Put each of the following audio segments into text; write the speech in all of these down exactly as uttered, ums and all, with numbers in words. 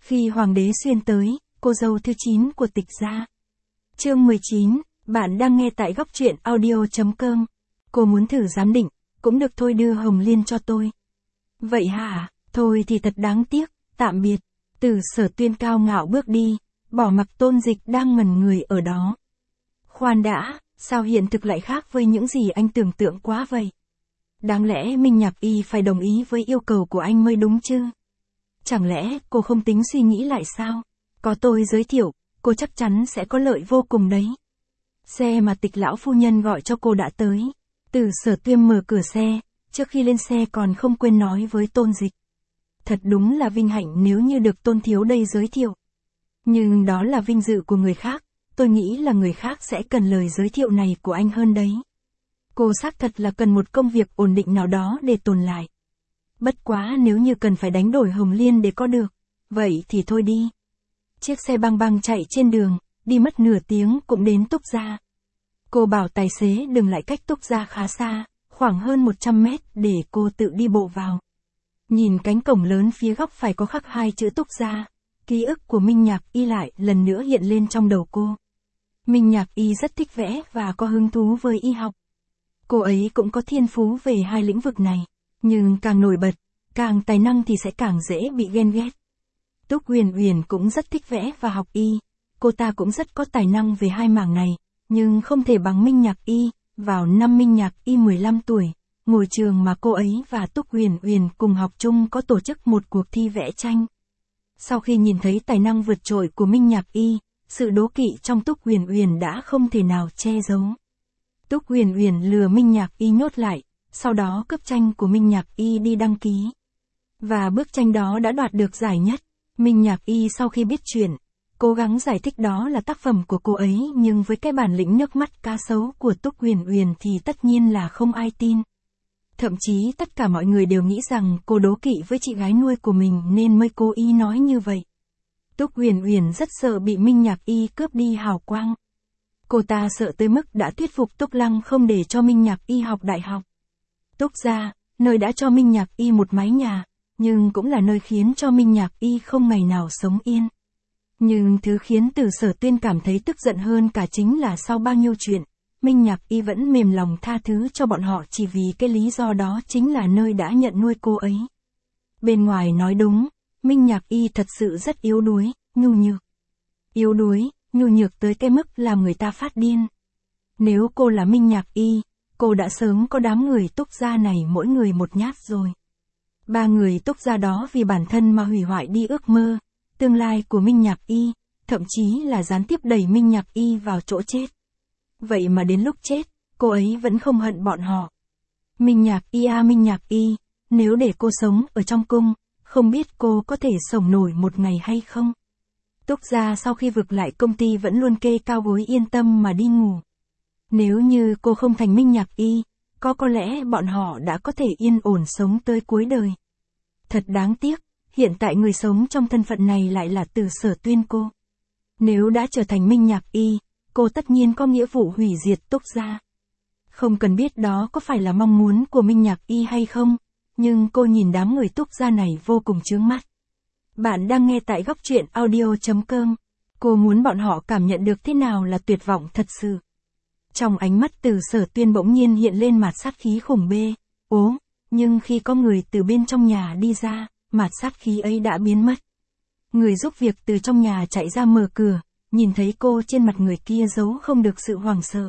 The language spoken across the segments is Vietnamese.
Khi Hoàng đế Xuyên tới, cô dâu thứ chín của Tịch gia. Chương mười chín, bạn đang nghe tại góc truyện audio chấm com. Cô muốn thử giám định, cũng được thôi, đưa Hồng Liên cho tôi. Vậy hả, thôi thì thật đáng tiếc, tạm biệt. Từ Sở Tuyên cao ngạo bước đi, bỏ mặc Tôn Dịch đang ngẩn người ở đó. Khoan đã, sao hiện thực lại khác với những gì anh tưởng tượng quá vậy? Đáng lẽ Minh Nhạc Y phải đồng ý với yêu cầu của anh mới đúng chứ? Chẳng lẽ cô không tính suy nghĩ lại sao? Có tôi giới thiệu, cô chắc chắn sẽ có lợi vô cùng đấy. Xe mà Tịch lão phu nhân gọi cho cô đã tới. Từ Sở Tuyên mở cửa xe, trước khi lên xe còn không quên nói với Tôn Dịch. Thật đúng là vinh hạnh nếu như được Tôn thiếu đây giới thiệu. Nhưng đó là vinh dự của người khác, tôi nghĩ là người khác sẽ cần lời giới thiệu này của anh hơn đấy. Cô xác thật là cần một công việc ổn định nào đó để tồn lại. Bất quá nếu như cần phải đánh đổi Hồng Liên để có được, vậy thì thôi đi. Chiếc xe băng băng chạy trên đường, đi mất nửa tiếng cũng đến Túc gia. Cô bảo tài xế dừng lại cách Túc gia khá xa, khoảng hơn một trăm mét để cô tự đi bộ vào. Nhìn cánh cổng lớn phía góc phải có khắc hai chữ Túc gia, ký ức của Minh Nhạc Y lại lần nữa hiện lên trong đầu cô. Minh Nhạc Y rất thích vẽ và có hứng thú với y học. Cô ấy cũng có thiên phú về hai lĩnh vực này, nhưng càng nổi bật, càng tài năng thì sẽ càng dễ bị ghen ghét. Túc Uyển Uyển cũng rất thích vẽ và học y, cô ta cũng rất có tài năng về hai mảng này, nhưng không thể bằng Minh Nhạc Y. Vào năm Minh Nhạc Y mười lăm tuổi, ngôi trường mà cô ấy và Túc Uyển Uyển cùng học chung có tổ chức một cuộc thi vẽ tranh. Sau khi nhìn thấy tài năng vượt trội của Minh Nhạc Y, sự đố kỵ trong Túc Uyển Uyển đã không thể nào che giấu. Túc Uyển Uyển lừa Minh Nhạc Y nhốt lại, sau đó cướp tranh của Minh Nhạc Y đi đăng ký. Và bức tranh đó đã đoạt được giải nhất. Minh Nhạc Y sau khi biết chuyện, cố gắng giải thích đó là tác phẩm của cô ấy, nhưng với cái bản lĩnh nước mắt cá sấu của Túc Uyển Uyển thì tất nhiên là không ai tin. Thậm chí tất cả mọi người đều nghĩ rằng cô đố kỵ với chị gái nuôi của mình nên mới cố ý nói như vậy. Túc Uyển Uyển rất sợ bị Minh Nhạc Y cướp đi hào quang. Cô ta sợ tới mức đã thuyết phục Túc Lăng không để cho Minh Nhạc Y học đại học. Túc gia, nơi đã cho Minh Nhạc Y một mái nhà, nhưng cũng là nơi khiến cho Minh Nhạc Y không ngày nào sống yên. Nhưng thứ khiến Từ Sở Tuyên cảm thấy tức giận hơn cả chính là sau bao nhiêu chuyện, Minh Nhạc Y vẫn mềm lòng tha thứ cho bọn họ chỉ vì cái lý do đó chính là nơi đã nhận nuôi cô ấy. Bên ngoài nói đúng, Minh Nhạc Y thật sự rất yếu đuối, nhu nhược. Yếu đuối, nhu nhược tới cái mức làm người ta phát điên. Nếu cô là Minh Nhạc Y, cô đã sớm có đám người Túc gia này mỗi người một nhát rồi. Ba người Túc gia đó vì bản thân mà hủy hoại đi ước mơ, tương lai của Minh Nhạc Y, thậm chí là gián tiếp đẩy Minh Nhạc Y vào chỗ chết. Vậy mà đến lúc chết, cô ấy vẫn không hận bọn họ. Minh Nhạc Y à Minh Nhạc Y, nếu để cô sống ở trong cung, không biết cô có thể sống nổi một ngày hay không? Túc gia sau khi vực lại công ty vẫn luôn kê cao gối yên tâm mà đi ngủ. Nếu như cô không thành Minh Nhạc Y, có có lẽ bọn họ đã có thể yên ổn sống tới cuối đời. Thật đáng tiếc, hiện tại người sống trong thân phận này lại là Từ Sở Tuyên cô. Nếu đã trở thành Minh Nhạc Y, cô tất nhiên có nghĩa vụ hủy diệt Túc gia. Không cần biết đó có phải là mong muốn của Minh Nhạc Y hay không, nhưng cô nhìn đám người Túc gia này vô cùng chướng mắt. Bạn đang nghe tại góc truyện audio chấm com. Cô muốn bọn họ cảm nhận được thế nào là tuyệt vọng thật sự. Trong ánh mắt Từ Sở Tuyên bỗng nhiên hiện lên mạt sát khí khủng bê. Ố, nhưng khi có người từ bên trong nhà đi ra, mạt sát khí ấy đã biến mất. Người giúp việc từ trong nhà chạy ra mở cửa, nhìn thấy cô trên mặt người kia giấu không được sự hoảng sợ.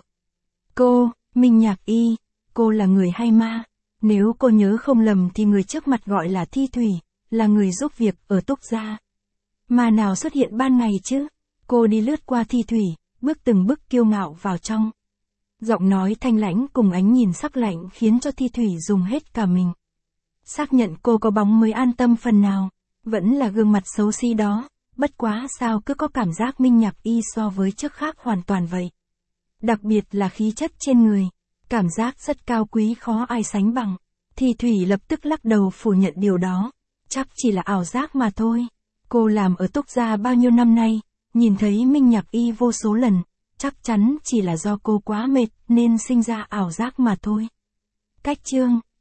Cô, Minh Nhạc Y, cô là người hay ma? Nếu cô nhớ không lầm thì người trước mặt gọi là Thi Thủy, là người giúp việc ở Túc gia. Mà nào xuất hiện ban ngày chứ? Cô đi lướt qua Thi Thủy, bước từng bước kiêu ngạo vào trong. Giọng nói thanh lãnh cùng ánh nhìn sắc lạnh khiến cho Thi Thủy dùng hết cả mình. Xác nhận cô có bóng mới an tâm phần nào, vẫn là gương mặt xấu xí đó, bất quá sao cứ có cảm giác Minh Nhạc Y so với trước khác hoàn toàn vậy. Đặc biệt là khí chất trên người, cảm giác rất cao quý khó ai sánh bằng. Thi Thủy lập tức lắc đầu phủ nhận điều đó, chắc chỉ là ảo giác mà thôi. Cô làm ở Túc gia bao nhiêu năm nay, nhìn thấy Minh Nhạc Y vô số lần, chắc chắn chỉ là do cô quá mệt nên sinh ra ảo giác mà thôi. Cách chương